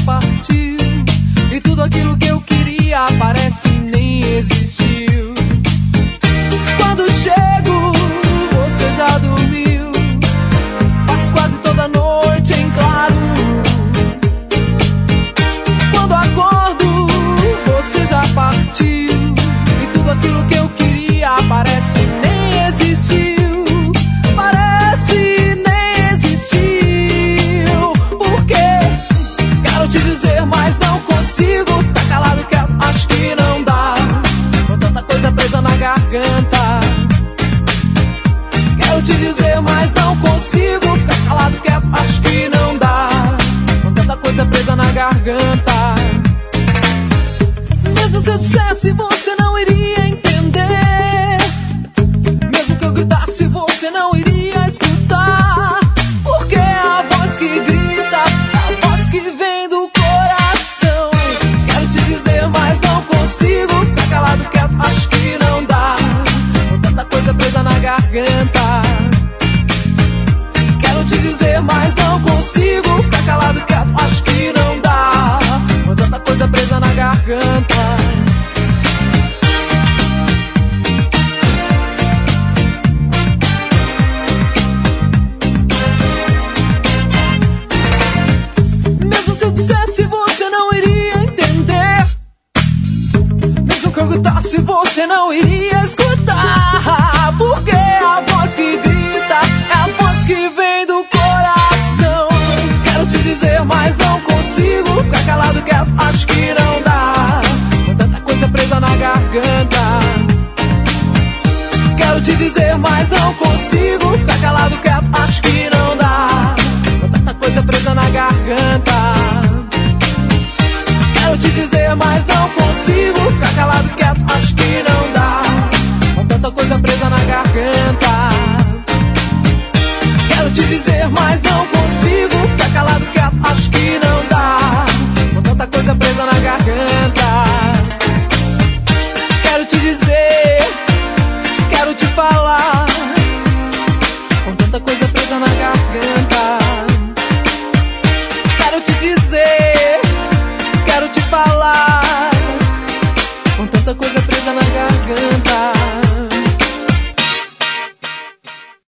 partiu, e tudo aquilo que eu queria parece nem existiu. Quando chego, você já dormiu. Passo quase toda noite em claro. Quando acordo, você já partiu, e tudo aquilo que eu queria parece nem existiu. Parece nem existiu. Por quê? Quero te dizer, mas não consigo ficar calado, que acho que não dá, com tanta coisa presa na garganta. Quero te dizer, mas não consigo ficar calado, que acho que não dá, com tanta coisa presa na garganta. Mesmo se eu dissesse, você não iria entender. Mesmo que eu gritasse, você não iria escutar. Porque a voz que grita é a voz que vem do coração. Quero te dizer, mas não consigo ficar calado, que acho que não dá, com tanta coisa presa na garganta. Quero te dizer, mas não consigo ficar calado, que acho que não dá, com tanta coisa presa na garganta. Mesmo se eu dissesse, você não iria entender. Mesmo que eu gritasse, você não iria escutar. Porque a voz que grita é a voz que vem do coração. Quero te dizer, mas não consigo ficar calado, que acho que não dá, com tanta coisa presa na garganta. Quero te dizer, mas não consigo ficar calado, que acho que não dá, com tanta coisa presa na garganta. Quero te dizer, mas não consigo ficar calado, que acho que não dá, com tanta coisa presa na garganta. Quero te dizer, mas não consigo ficar calado, que acho que não dá, com tanta coisa presa na garganta. Quero te dizer, quero te falar, com tanta coisa presa na garganta. Quero te dizer, quero te falar.